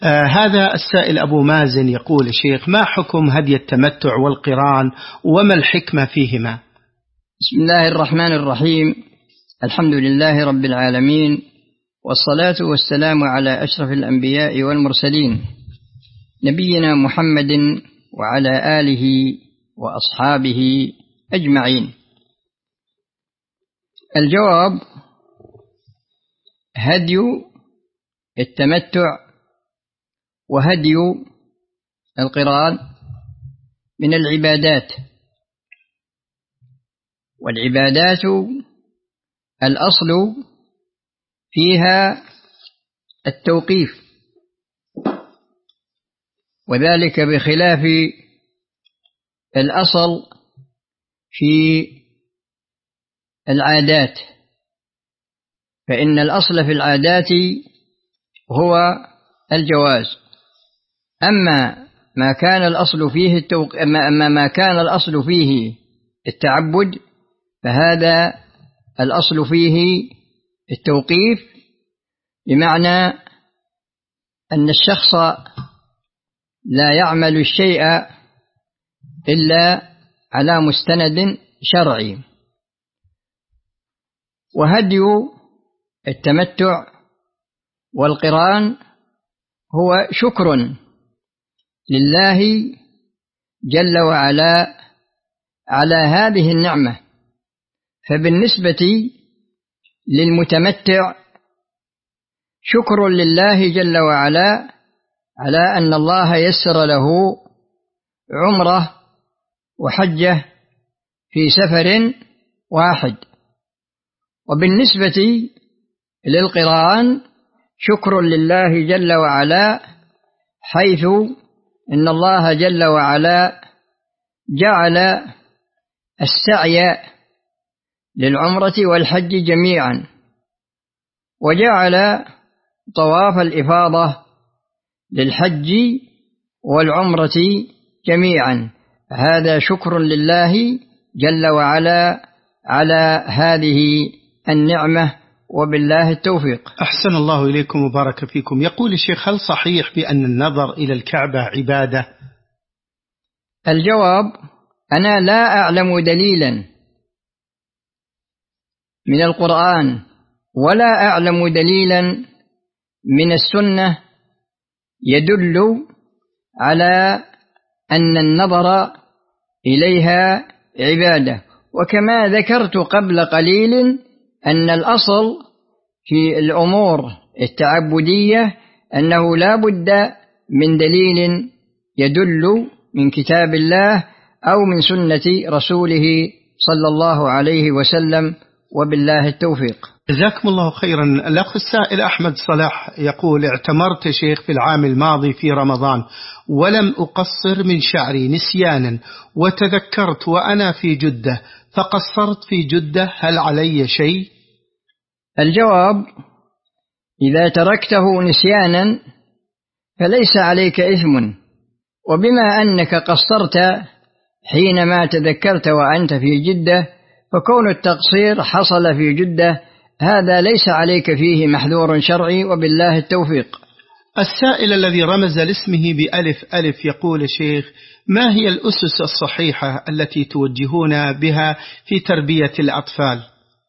هذا السائل أبو مازن يقول: شيخ، ما حكم هدي التمتع والقران وما الحكمة فيهما؟ بسم الله الرحمن الرحيم. الحمد لله رب العالمين، والصلاة والسلام على أشرف الأنبياء والمرسلين، نبينا محمد وعلى آله وأصحابه أجمعين. الجواب: هدي التمتع وهدي القران من العبادات، والعبادات الأصل فيها التوقيف، وذلك بخلاف الأصل في العادات، فإن الأصل في العادات هو الجواز. أما ما كان الأصل فيه التعبد فهذا الأصل فيه التوقيف، بمعنى أن الشخص لا يعمل الشيء إلا على مستند شرعي. وهدي التمتع والقران هو شكر لله جل وعلا على هذه النعمة. فبالنسبة للمتمتع شكر لله جل وعلا على أن الله يسر له عمرة وحجة في سفر واحد. وبالنسبة للقران شكر لله جل وعلا، حيث إن الله جل وعلا جعل السعي للعمرة والحج جميعا، وجعل طواف الإفاضة للحج والعمرة جميعا. هذا شكر لله جل وعلا على هذه النعمة، وبالله التوفيق. أحسن الله إليكم وبارك فيكم. يقول الشيخ: هل صحيح بأن النظر إلى الكعبة عبادة؟ الجواب: أنا لا أعلم دليلا من القرآن ولا أعلم دليلا من السنة يدل على أن النظر إليها عبادة. وكما ذكرت قبل قليل أن الأصل في الأمور التعبدية أنه لا بد من دليل يدل من كتاب الله أو من سنة رسوله صلى الله عليه وسلم، وبالله التوفيق. جزاكم الله خيرا. الأخ السائل أحمد صلاح يقول: اعتمرت شيخ في العام الماضي في رمضان ولم أقصر من شعري نسيانا، وتذكرت وأنا في جدة فقصرت في جدة، هل علي شيء؟ الجواب: إذا تركته نسيانا فليس عليك إثم، وبما أنك قصرت حينما تذكرت وأنت في جدة، فكون التقصير حصل في جدة هذا ليس عليك فيه محذور شرعي، وبالله التوفيق. السائل الذي رمز لاسمه بألف ألف يقول: شيخ، ما هي الأسس الصحيحة التي توجهون بها في تربية الأطفال؟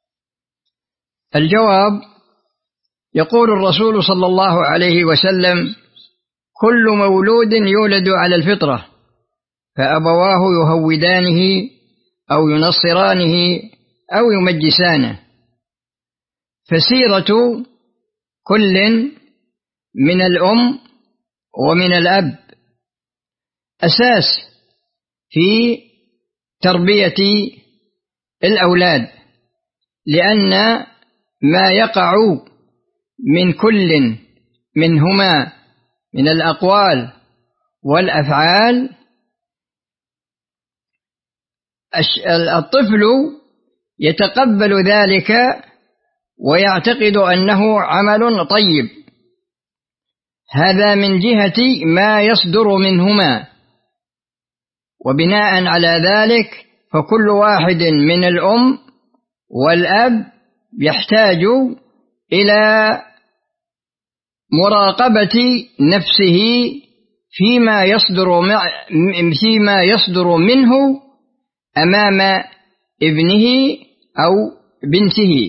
الجواب: يقول الرسول صلى الله عليه وسلم: كل مولود يولد على الفطرة، فأبواه يهودانه أو ينصرانه أو يمجسانه. فسيرة كل من الأم ومن الأب أساس في تربية الأولاد، لأن ما يقع من كل منهما من الأقوال والأفعال الطفل يتقبل ذلك ويعتقد أنه عمل طيب. هذا من جهة ما يصدر منهما، وبناء على ذلك فكل واحد من الأم والأب يحتاج إلى مراقبة نفسه فيما يصدر منه أمام ابنه أو بنته.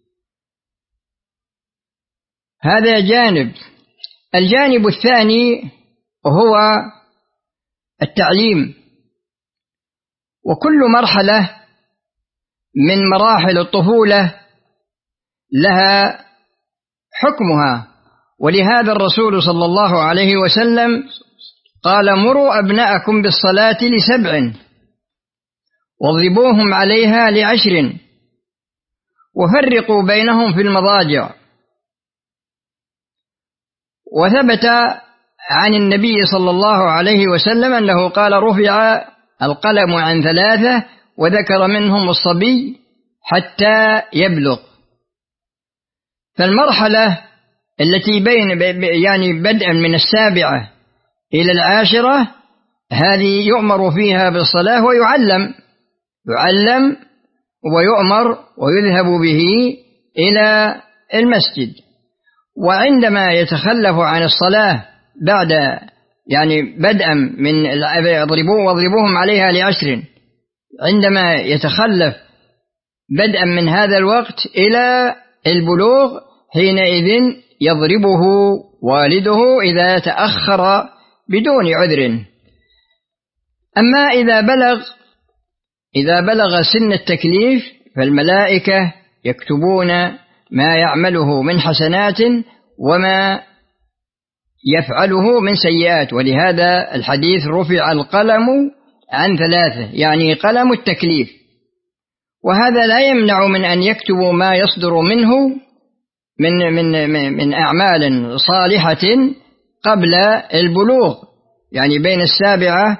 هذا جانب. الجانب الثاني هو التعليم، وكل مرحلة من مراحل الطفولة لها حكمها، ولهذا الرسول صلى الله عليه وسلم قال: مروا أبناءكم بالصلاة ل7 واضربوهم عليها ل10 وفرقوا بينهم في المضاجع. وثبت عن النبي صلى الله عليه وسلم أنه قال: رفع القلم عن 3 وذكر منهم الصبي حتى يبلغ. فالمرحلة التي بدءا من 7 إلى 10 هذه يؤمر فيها بالصلاة ويعلم ويؤمر ويذهب به إلى المسجد. وعندما يتخلف عن الصلاة بعد بدءا من واضربوهم عليها ل10، عندما يتخلف بدءا من هذا الوقت إلى البلوغ حينئذ يضربه والده إذا تأخر بدون عذر. أما إذا بلغ سن التكليف فالملائكة يكتبون ما يعمله من حسنات وما يفعله من سيئات، ولهذا الحديث رفع القلم عن 3 يعني قلم التكليف. وهذا لا يمنع من أن يكتبوا ما يصدر منه من أعمال صالحة قبل البلوغ، يعني بين 7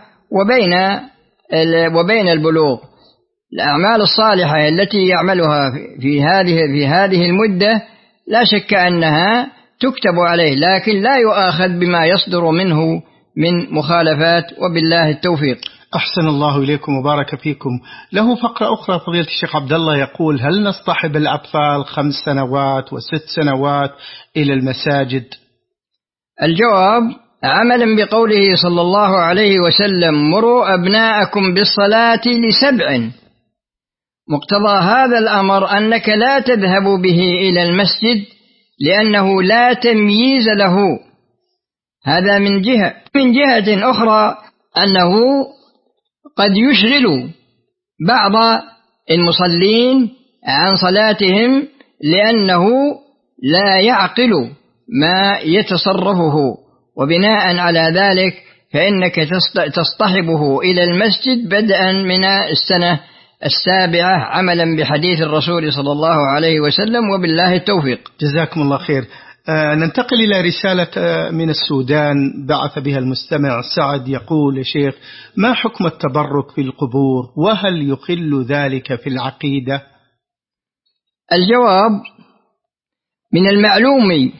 وبين البلوغ. الأعمال الصالحة التي يعملها في هذه المدة لا شك أنها تكتب عليه، لكن لا يؤاخذ بما يصدر منه من مخالفات، وبالله التوفيق. أحسن الله إليكم وبارك فيكم. له فقرة أخرى فضيلة الشيخ عبد الله يقول: هل نصطحب الأطفال 5 سنوات و6 سنوات إلى المساجد؟ الجواب: عملا بقوله صلى الله عليه وسلم: مروا أبناءكم بالصلاة ل7. مقتضى هذا الأمر أنك لا تذهب به إلى المسجد لأنه لا تمييز له. هذا من جهة أخرى أنه قد يشغل بعض المصلين عن صلاتهم لأنه لا يعقل ما يتصرفه، وبناء على ذلك فإنك تصطحبه إلى المسجد بدءا من السنة 7 عملا بحديث الرسول صلى الله عليه وسلم، وبالله التوفيق. جزاكم الله خير. ننتقل إلى رسالة من السودان بعث بها المستمع سعد، يقول: يا شيخ، ما حكم التبرك في القبور، وهل يخل ذلك في العقيدة؟ الجواب: من المعلوم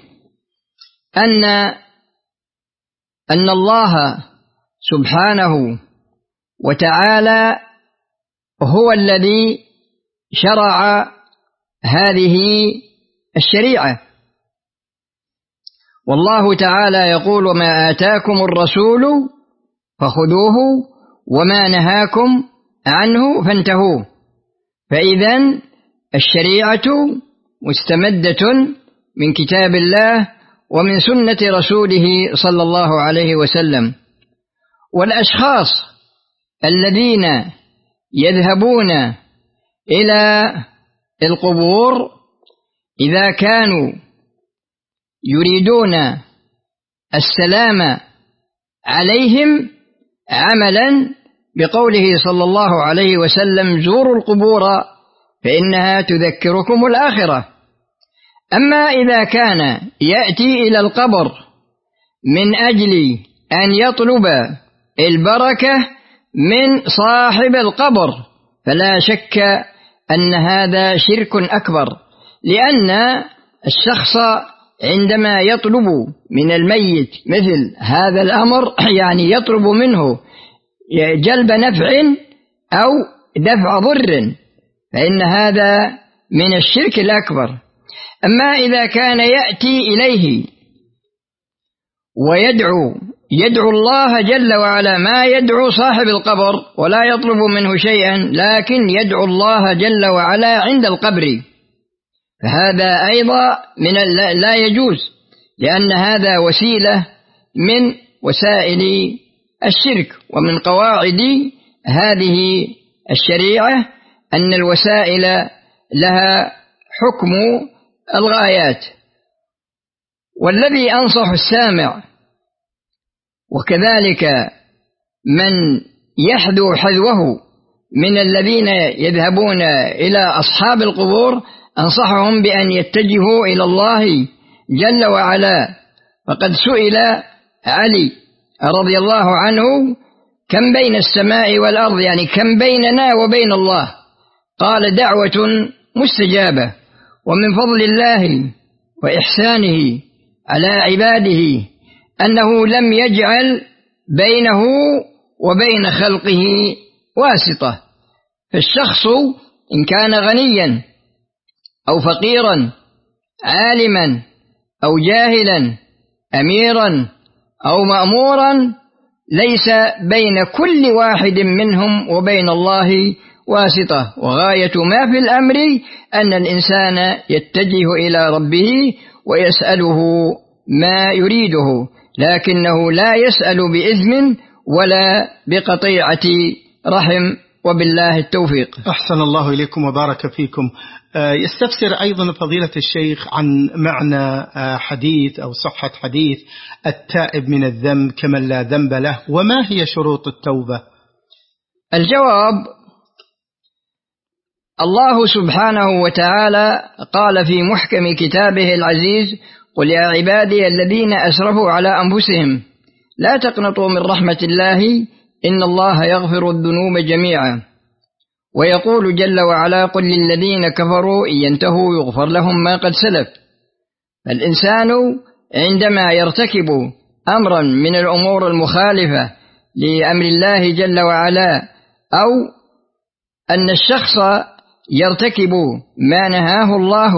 أن الله سبحانه وتعالى هو الذي شرع هذه الشريعة، والله تعالى يقول: وما آتاكم الرسول فخذوه وما نهاكم عنه فانتهوا. فإذن الشريعة مستمدة من كتاب الله ومن سنة رسوله صلى الله عليه وسلم. والأشخاص الذين يذهبون إلى القبور إذا كانوا يريدون السلام عليهم عملا بقوله صلى الله عليه وسلم: زوروا القبور فإنها تذكركم الآخرة. أما إذا كان يأتي إلى القبر من أجل أن يطلب البركة من صاحب القبر فلا شك أن هذا شرك أكبر، لأن الشخص عندما يطلب من الميت مثل هذا الأمر يعني يطلب منه جلب نفع أو دفع ضر، فإن هذا من الشرك الأكبر. أما إذا كان يأتي إليه يدعو الله جل وعلا، ما يدعو صاحب القبر ولا يطلب منه شيئا، لكن يدعو الله جل وعلا عند القبر، فهذا أيضا لا يجوز، لأن هذا وسيلة من وسائل الشرك. ومن قواعد هذه الشريعة أن الوسائل لها حكم الغايات. والذي أنصح السامع وكذلك من يحذو حذوه من الذين يذهبون إلى أصحاب القبور، أنصحهم بأن يتجهوا إلى الله جل وعلا. فقد سئل علي رضي الله عنه: كم بين السماء والأرض، يعني كم بيننا وبين الله؟ قال: دعوة مستجابة. ومن فضل الله وإحسانه على عباده أنه لم يجعل بينه وبين خلقه واسطة. فالشخص إن كان غنيا أو فقيرا، عالما أو جاهلا، أميرا أو مأمورا، ليس بين كل واحد منهم وبين الله واسطة. وغاية ما في الأمر أن الإنسان يتجه إلى ربه ويسأله ما يريده، لكنه لا يسأل بإثم ولا بقطيعة رحم، وبالله التوفيق. أحسن الله إليكم وبارك فيكم. يستفسر أيضا فضيلة الشيخ عن معنى حديث أو صحة حديث التائب من الذنب كمن لا ذنب له، وما هي شروط التوبة؟ الجواب: الله سبحانه وتعالى قال في محكم كتابه العزيز: قل يا عبادي الذين أسرفوا على أنفسهم لا تقنطوا من رحمة الله إن الله يغفر الذنوب جميعا. ويقول جل وعلا: قل للذين كفروا إن ينتهوا يغفر لهم ما قد سلف. الإنسان عندما يرتكب أمرا من الأمور المخالفة لأمر الله جل وعلا، أو أن الشخص يرتكب ما نهاه الله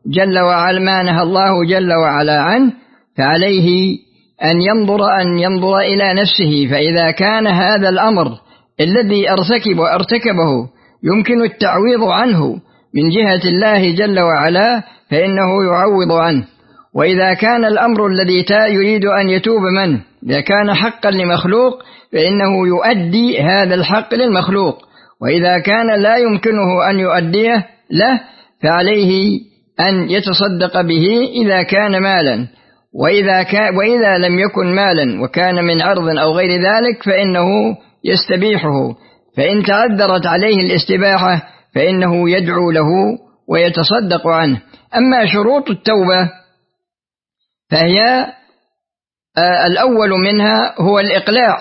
جل وعلا عنه، فعليه أن ينظر إلى نفسه. فإذا كان هذا الأمر الذي ارتكبه يمكن التعويض عنه من جهة الله جل وعلا فإنه يعوض عنه. وإذا كان الأمر الذي يريد أن يتوب منه إذا كان حقا لمخلوق فإنه يؤدي هذا الحق للمخلوق، وإذا كان لا يمكنه أن يؤديه له فعليه أن يتصدق به إذا كان مالا، وإذا لم يكن مالا وكان من عرض أو غير ذلك فإنه يستبيحه. فإن تعذرت عليه الاستباحة فإنه يدعو له ويتصدق عنه. أما شروط التوبة فهي الأول منها هو الإقلاع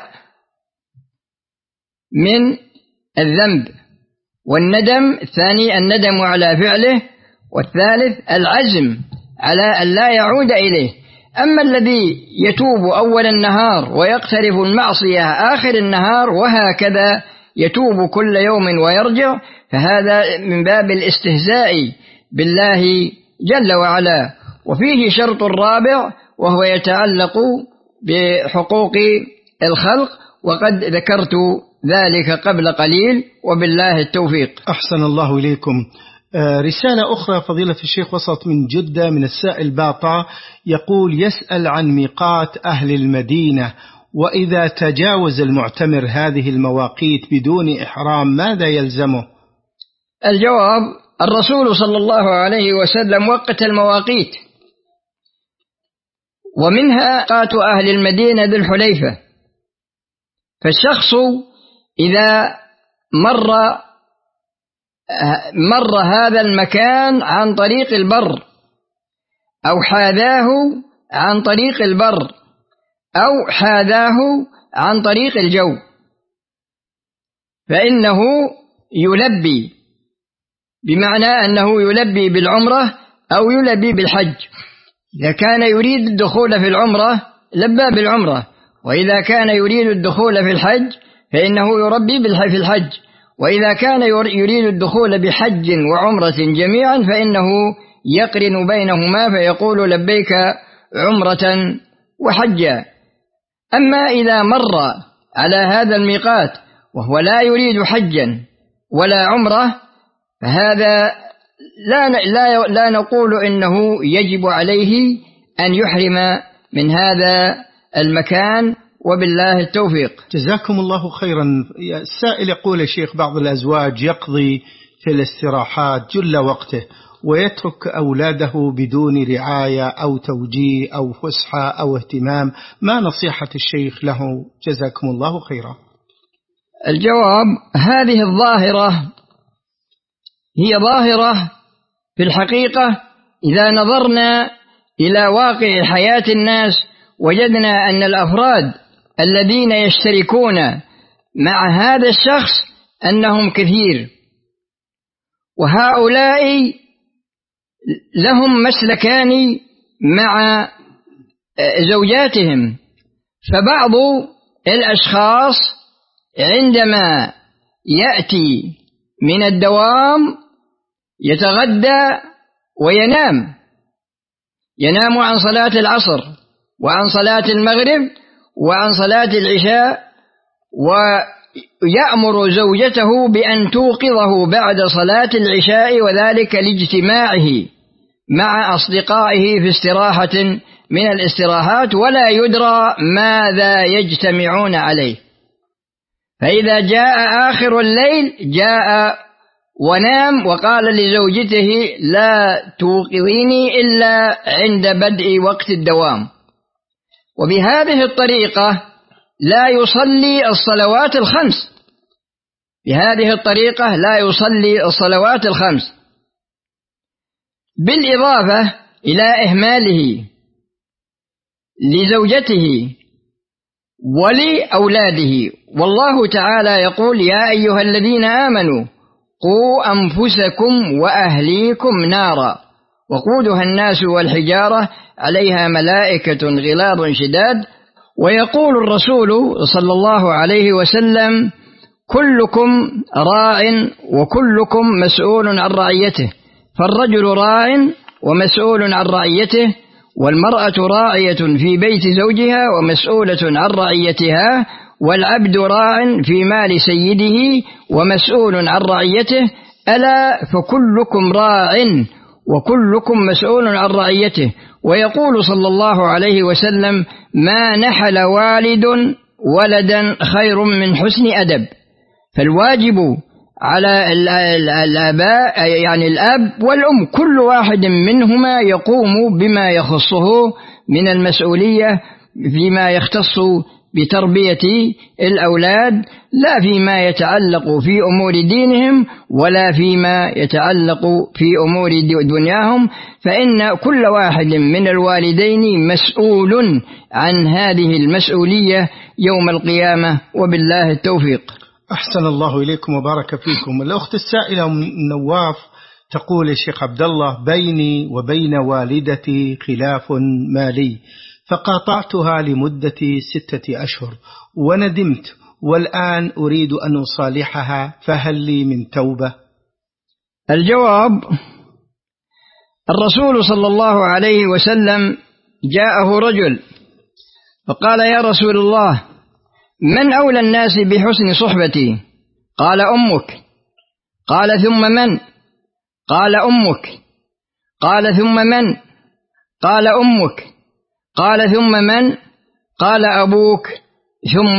من الذنب، والندم الثاني الندم على فعله، والثالث العزم على أن لا يعود إليه. أما الذي يتوب أول النهار ويقترف المعصية آخر النهار وهكذا يتوب كل يوم ويرجع، فهذا من باب الاستهزاء بالله جل وعلا. وفيه شرط رابع وهو يتعلق بحقوق الخلق، وقد ذكرت ذلك قبل قليل، وبالله التوفيق. أحسن الله إليكم. رسالة أخرى فضيلة الشيخ وصلت من جدة من السائل باطا، يقول: يسأل عن ميقات أهل المدينة، وإذا تجاوز المعتمر هذه المواقيت بدون إحرام ماذا يلزمه؟ الجواب: الرسول صلى الله عليه وسلم وقت المواقيت، ومنها ميقات أهل المدينة ذي الحليفة. فالشخص إذا مر هذا المكان عن طريق البر أو حاذاه عن طريق البر أو حاذاه عن طريق الجو فإنه يلبي، بمعنى أنه يلبي بالعمرة أو يلبي بالحج. إذا كان يريد الدخول في العمرة لبى بالعمرة، وإذا كان يريد الدخول في الحج فإنه يربي في الحج، وإذا كان يريد الدخول بحج وعمرة جميعا فإنه يقرن بينهما فيقول: لبيك عمرة وحجا. أما إذا مر على هذا الميقات وهو لا يريد حجا ولا عمرة فهذا لا نقول إنه يجب عليه أن يحرم من هذا المكان، وبالله التوفيق. جزاكم الله خيرا. السائل يقول يا شيخ بعض الأزواج يقضي في الاستراحات جل وقته ويترك أولاده بدون رعاية أو توجيه أو فسحة أو اهتمام، ما نصيحة الشيخ له جزاكم الله خيرا؟ الجواب: هذه الظاهرة هي ظاهرة في الحقيقة إذا نظرنا إلى واقع حياة الناس وجدنا أن الأفراد الذين يشتركون مع هذا الشخص أنهم كثير، وهؤلاء لهم مسلكان مع زوجاتهم. فبعض الأشخاص عندما يأتي من الدوام يتغدى وينام عن صلاة العصر وعن صلاة المغرب وعن صلاة العشاء، ويأمر زوجته بأن توقظه بعد صلاة العشاء، وذلك لاجتماعه مع أصدقائه في استراحة من الاستراحات، ولا يدرى ماذا يجتمعون عليه. فإذا جاء آخر الليل جاء ونام وقال لزوجته: لا توقظيني إلا عند بدء وقت الدوام. وبهذه الطريقة لا يصلي الصلوات الخمس، بهذه الطريقة لا يصلي الصلوات الخمس، بالإضافة إلى إهماله لزوجته ولأولاده. والله تعالى يقول: يا أيها الذين آمنوا قوا أنفسكم وأهليكم نارا وقودها الناس والحجارة عليها ملائكة غلاظ شداد. ويقول الرسول صلى الله عليه وسلم: كلكم راع وكلكم مسؤول عن رعيته، فالرجل راع ومسؤول عن رعيته، والمرأة راعية في بيت زوجها ومسؤولة عن رعيتها، والعبد راع في مال سيده ومسؤول عن رعيته، ألا فكلكم راع وكلكم مسؤول عن رعيته. ويقول صلى الله عليه وسلم: ما نحل والد ولدا خير من حسن أدب. فالواجب على الآباء يعني الأب والأم كل واحد منهما يقوم بما يخصه من المسؤولية فيما يختص بتربية الأولاد، لا فيما يتعلق في أمور دينهم ولا فيما يتعلق في أمور دنياهم، فإن كل واحد من الوالدين مسؤول عن هذه المسؤولية يوم القيامة، وبالله التوفيق. أحسن الله إليكم وبارك فيكم. الأخت السائلة من نواف تقول: الشيخ عبد الله، بيني وبين والدتي خلاف مالي، فقاطعتها لمدة 6 أشهر وندمت، والآن أريد أن أصالحها، فهل لي من توبة؟ الجواب: الرسول صلى الله عليه وسلم جاءه رجل فقال: يا رسول الله، من أولى الناس بحسن صحبتي؟ قال: أمك. قال: ثم من؟ قال: أمك. قال: ثم من؟ قال: أمك. قال: ثم من؟ قال: أبوك، ثم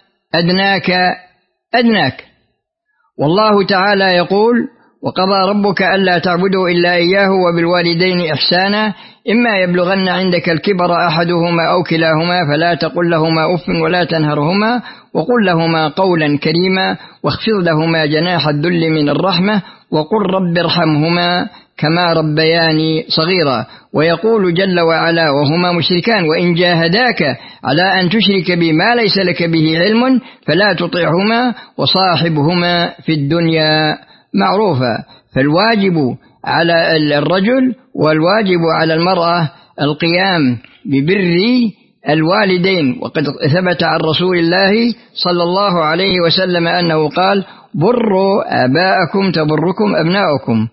أدناك. والله تعالى يقول: وقضى ربك ألا تعبدوا إلا إياه وبالوالدين إحسانا، إما يبلغن عندك الكبر أحدهما أو كلاهما فلا تقل لهما أف ولا تنهرهما، وقل لهما قولا كريما، واخفض لهما جناح الذل من الرحمة، وقل رب ارحمهما كما ربياني صغيرا. ويقول جل وعلا وهما مشركان: وإن جاهداك على أن تشرك بما ليس لك به علم فلا تطعهما وصاحبهما في الدنيا معروفا. فالواجب على الرجل والواجب على المرأة القيام ببر الوالدين، وقد ثبت عن رسول الله صلى الله عليه وسلم أنه قال: بروا آباءكم تبركم أبناؤكم.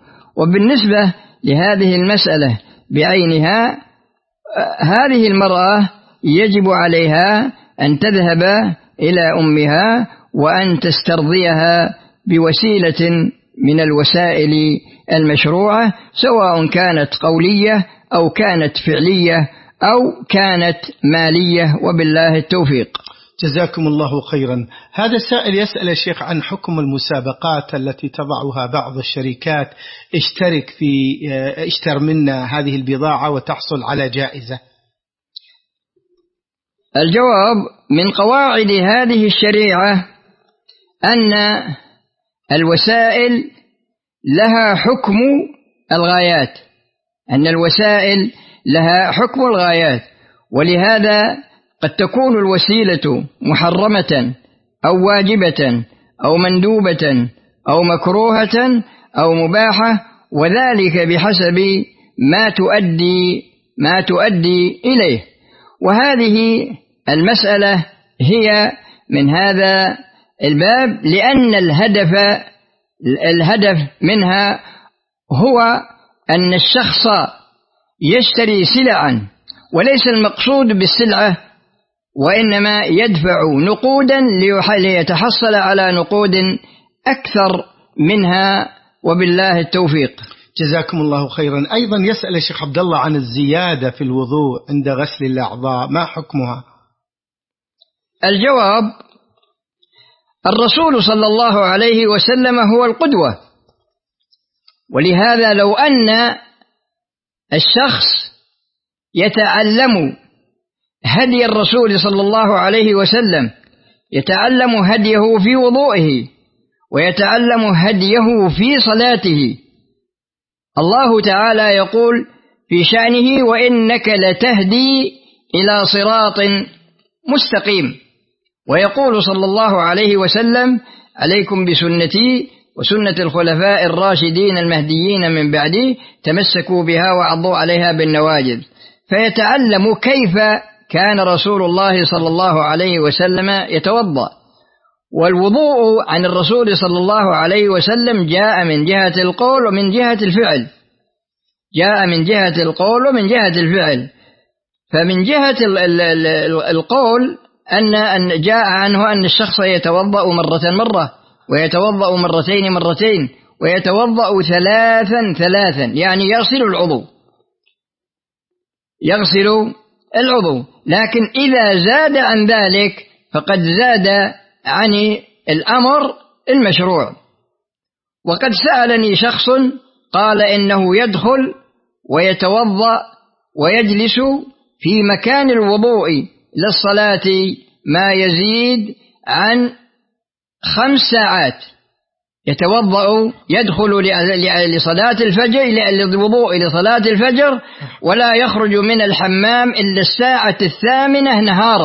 وبالنسبة لهذه المسألة بعينها، هذه المرأة يجب عليها أن تذهب إلى أمها وأن تسترضيها بوسيلة من الوسائل المشروعة، سواء كانت قولية أو كانت فعلية أو كانت مالية، وبالله التوفيق. جزاكم الله خيرا. هذا السائل يسأل الشيخ عن حكم المسابقات التي تضعها بعض الشركات، اشتر منا هذه البضاعة وتحصل على جائزة. الجواب: من قواعد هذه الشريعة أن الوسائل لها حكم الغايات، ولهذا قد تكون الوسيلة محرمة أو واجبة أو مندوبة أو مكروهة أو مباحة، وذلك بحسب ما تؤدي إليه. وهذه المسألة هي من هذا الباب، لأن الهدف منها هو أن الشخص يشتري سلعا، وليس المقصود بالسلعة، وإنما يدفع نقودا ليتحصل على نقود أكثر منها، وبالله التوفيق. جزاكم الله خيرا. أيضا يسأل الشيخ عبد الله عن الزيادة في الوضوء عند غسل الأعضاء، ما حكمها؟ الجواب: الرسول صلى الله عليه وسلم هو القدوة، ولهذا لو أن الشخص يتعلم هدي الرسول صلى الله عليه وسلم، يتعلم هديه في وضوئه ويتعلم هديه في صلاته، الله تعالى يقول في شأنه: وإنك لتهدي إلى صراط مستقيم. ويقول صلى الله عليه وسلم: عليكم بسنتي وسنة الخلفاء الراشدين المهديين من بعدي، تمسكوا بها وعضوا عليها بالنواجذ. فيتعلم كيف كان رسول الله صلى الله عليه وسلم يتوضأ. والوضوء عن الرسول صلى الله عليه وسلم جاء من جهة القول ومن جهة الفعل. فمن جهة القول أن جاء عنه أن الشخص يتوضأ مرة، ويتوضأ مرتين، ويتوضأ ثلاثا، يعني يغسل العضو. لكن إذا زاد عن ذلك فقد زاد عن الأمر المشروع. وقد سألني شخص قال إنه يدخل ويتوضأ ويجلس في مكان الوضوء للصلاة ما يزيد عن 5 ساعات، يدخل لصلاة الفجر، للوضوء لصلاة الفجر، ولا يخرج من الحمام إلا الساعة 8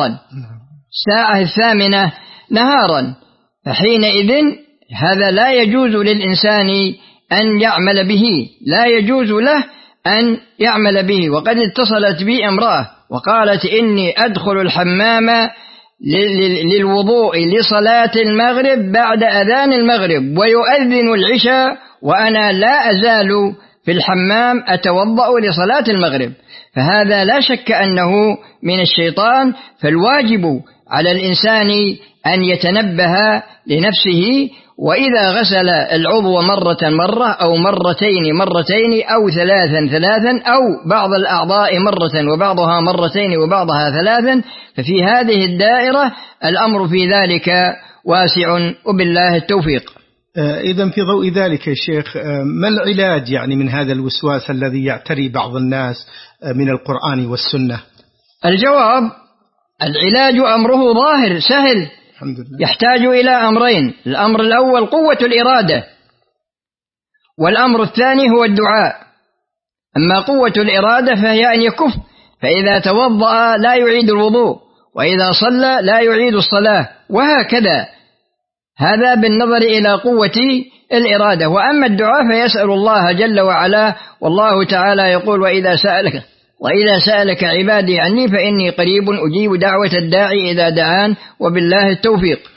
نهارا. فحينئذ هذا لا يجوز للإنسان أن يعمل به، وقد اتصلت بي امرأة وقالت: إني أدخل الحمام للوضوء لصلاة المغرب بعد أذان المغرب ويؤذن العشاء، وأنا لا أزال في الحمام أتوضأ لصلاة المغرب. فهذا لا شك أنه من الشيطان. فالواجب على الإنسان أن يتنبه لنفسه، وإذا غسل العضو مرة أو مرتين أو ثلاثا أو بعض الأعضاء مرة وبعضها مرتين وبعضها 3، ففي هذه الدائرة الأمر في ذلك واسع، وبالله التوفيق. إذن في ضوء ذلك يا شيخ، ما العلاج يعني من هذا الوسواس الذي يعتري بعض الناس من القرآن والسنة؟ الجواب: العلاج أمره ظاهر سهل، يحتاج إلى أمرين: الأمر الأول قوة الإرادة، والأمر الثاني هو الدعاء. أما قوة الإرادة فهي أن يكف، فإذا توضأ لا يعيد الوضوء، وإذا صلى لا يعيد الصلاة، وهكذا. هذا بالنظر إلى قوة الإرادة. وأما الدعاء فيسأل الله جل وعلا، والله تعالى يقول: وإذا سألك عبادي عني فإني قريب أجيب دعوة الداعي إذا دعان، وبالله التوفيق.